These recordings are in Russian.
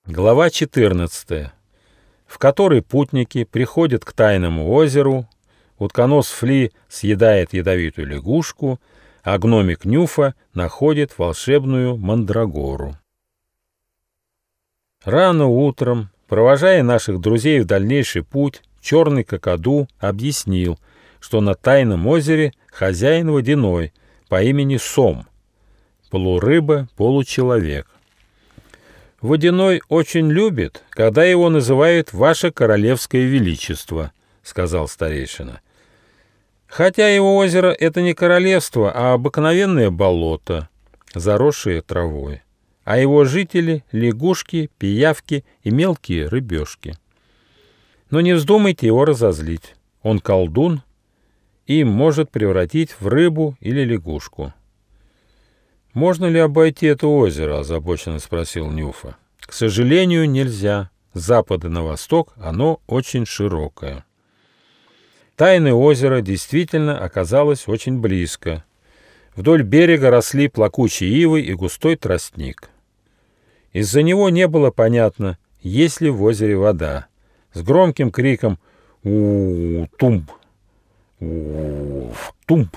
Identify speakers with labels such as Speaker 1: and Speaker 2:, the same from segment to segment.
Speaker 1: Глава 14, в которой путники приходят к тайному озеру, утконос Фли съедает ядовитую лягушку, а гномик Нюфа находит волшебную мандрагору. Рано утром, провожая наших друзей в дальнейший путь, черный какаду объяснил, что на тайном озере хозяин водяной по имени Сом, полурыба, получеловек. «Водяной очень любит, когда его называют «Ваше Королевское Величество», — сказал старейшина. «Хотя его озеро — это не королевство, а обыкновенное болото, заросшее травой, а его жители — лягушки, пиявки и мелкие рыбешки. Но не вздумайте его разозлить, он колдун и может превратить в рыбу или лягушку». «Можно ли обойти это озеро?» — озабоченно спросил Нюфа. «К сожалению, нельзя. С запада на восток оно очень широкое». Тайное озеро действительно оказалось очень близко. Вдоль берега росли плакучие ивы и густой тростник. Из-за него не было понятно, есть ли в озере вода. С громким криком «У-тумб! У-тумб!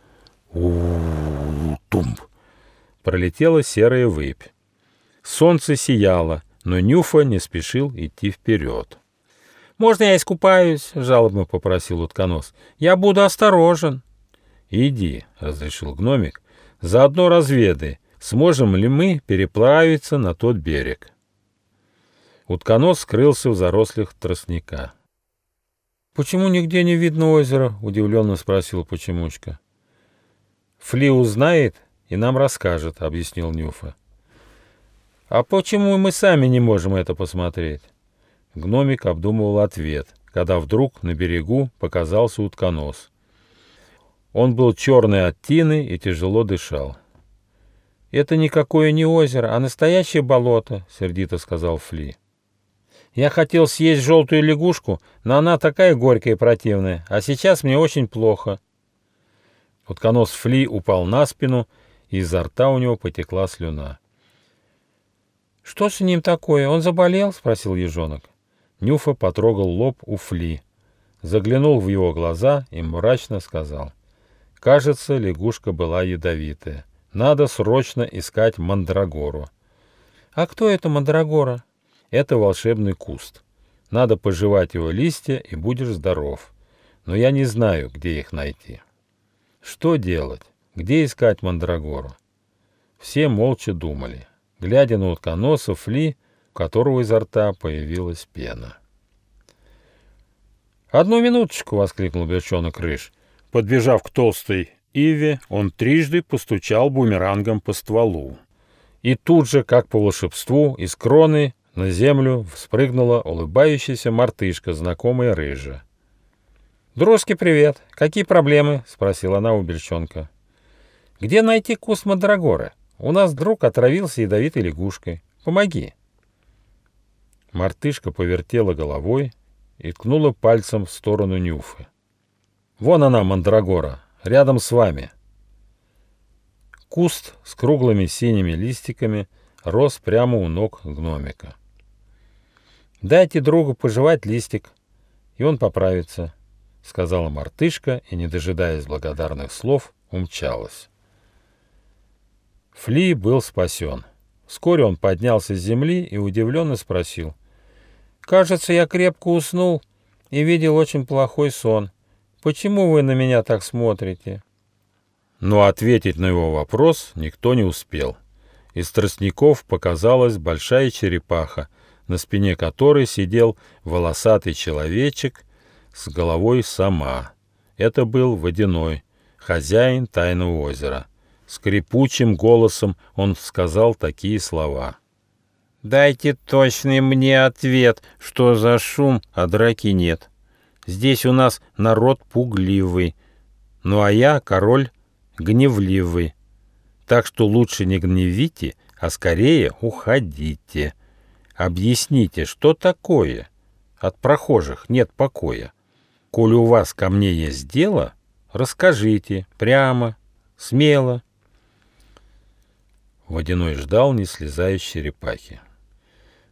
Speaker 1: У-тумб!» пролетела серая выпь. Солнце сияло, но Нюфа не спешил идти вперед. «Можно я искупаюсь?» — жалобно попросил утконос. «Я буду осторожен». «Иди», — разрешил гномик, — «заодно разведай, сможем ли мы переправиться на тот берег». Утконос скрылся в зарослях тростника. «Почему нигде не видно озера?» — удивленно спросил Почемучка. «Фли узнает и нам расскажет», — объяснил Нюфа. «А почему мы сами не можем это посмотреть?» Гномик обдумывал ответ, когда вдруг на берегу показался утконос. Он был черный от тины и тяжело дышал. «Это никакое не озеро, а настоящее болото», — сердито сказал Фли. «Я хотел съесть желтую лягушку, но она такая горькая и противная, а сейчас мне очень плохо». Утконос Фли упал на спину, и изо рта у него потекла слюна. «Что с ним такое? Он заболел?» — спросил ежонок. Нюфа потрогал лоб у Фли, заглянул в его глаза и мрачно сказал: «Кажется, лягушка была ядовитая. Надо срочно искать мандрагору». «А кто это мандрагора?» «Это волшебный куст. Надо пожевать его листья, и будешь здоров. Но я не знаю, где их найти». Что делать? Где искать мандрагору? Все молча думали, глядя на утконоса Фли, у которого изо рта появилась пена. «Одну минуточку!» — воскликнул бельчонок Рыж. Подбежав к толстой иве, он трижды постучал бумерангом по стволу. И тут же, как по волшебству, из кроны на землю спрыгнула улыбающаяся мартышка, знакомая Рыжа. «Дружки, привет! Какие проблемы?» — спросила она у бельчонка. «Где найти куст мандрагоры? У нас друг отравился ядовитой лягушкой. Помоги!» Мартышка повертела головой и ткнула пальцем в сторону Нюфы. «Вон она, мандрагора, рядом с вами». Куст с круглыми синими листиками рос прямо у ног гномика. «Дайте другу пожевать листик, и он поправится», — сказала мартышка и, не дожидаясь благодарных слов, умчалась. Фли был спасен. Вскоре он поднялся с земли и удивленно спросил: «Кажется, я крепко уснул и видел очень плохой сон. Почему вы на меня так смотрите?» Но ответить на его вопрос никто не успел. Из тростников показалась большая черепаха, на спине которой сидел волосатый человечек с головой сома. Это был водяной, хозяин тайного озера. Скрипучим голосом он сказал такие слова: «Дайте точный мне ответ, что за шум, а драки нет. Здесь у нас народ пугливый, ну а я король гневливый. Так что лучше не гневите, а скорее уходите. Объясните, что такое? От прохожих нет покоя. Коль у вас ко мне есть дело, расскажите прямо, смело». Водяной ждал, не слезая с черепахи.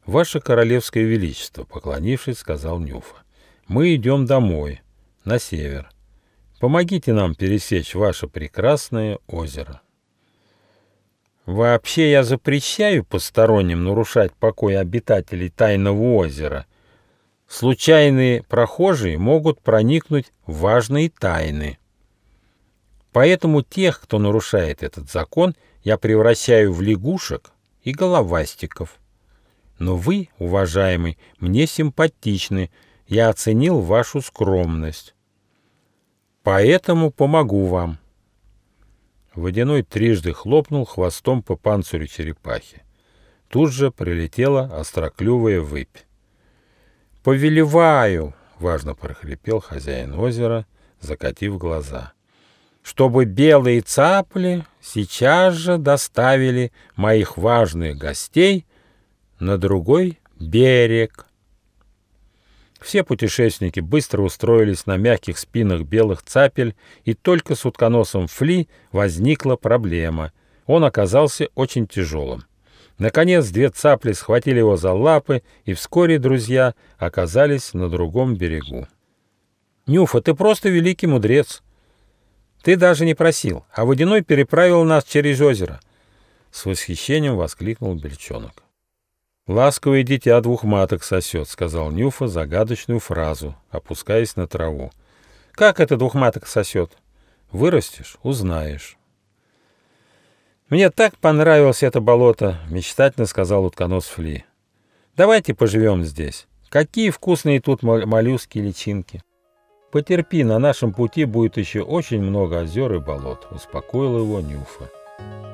Speaker 1: «Ваше королевское величество», — поклонившись, сказал Нюфа, — «мы идем домой, на север. Помогите нам пересечь ваше прекрасное озеро». «Вообще я запрещаю посторонним нарушать покой обитателей тайного озера. Случайные прохожие могут проникнуть в важные тайны. Поэтому тех, кто нарушает этот закон, я превращаю в лягушек и головастиков. Но вы, уважаемый, мне симпатичны, я оценил вашу скромность. Поэтому помогу вам». Водяной трижды хлопнул хвостом по панцирю черепахи. Тут же прилетела остроклювая выпь. «Повелеваю», — важно прохрипел хозяин озера, закатив глаза, «чтобы белые цапли сейчас же доставили моих важных гостей на другой берег». Все путешественники быстро устроились на мягких спинах белых цапель, и только с утконосом Фли возникла проблема. Он оказался очень тяжелым. Наконец, две цапли схватили его за лапы, и вскоре друзья оказались на другом берегу. «Нюфа, ты просто великий мудрец. Ты даже не просил, а Водяной переправил нас через озеро!» С восхищением воскликнул Бельчонок. «Ласковое дитя двух маток сосет», — сказал Нюфа загадочную фразу, опускаясь на траву. «Как это двух маток сосет? Вырастешь — узнаешь». «Мне так понравилось это болото», — мечтательно сказал утконос Фли. «Давайте поживем здесь. Какие вкусные тут моллюски и личинки». «Потерпи, на нашем пути будет еще очень много озер и болот», — успокоил его Нюфа.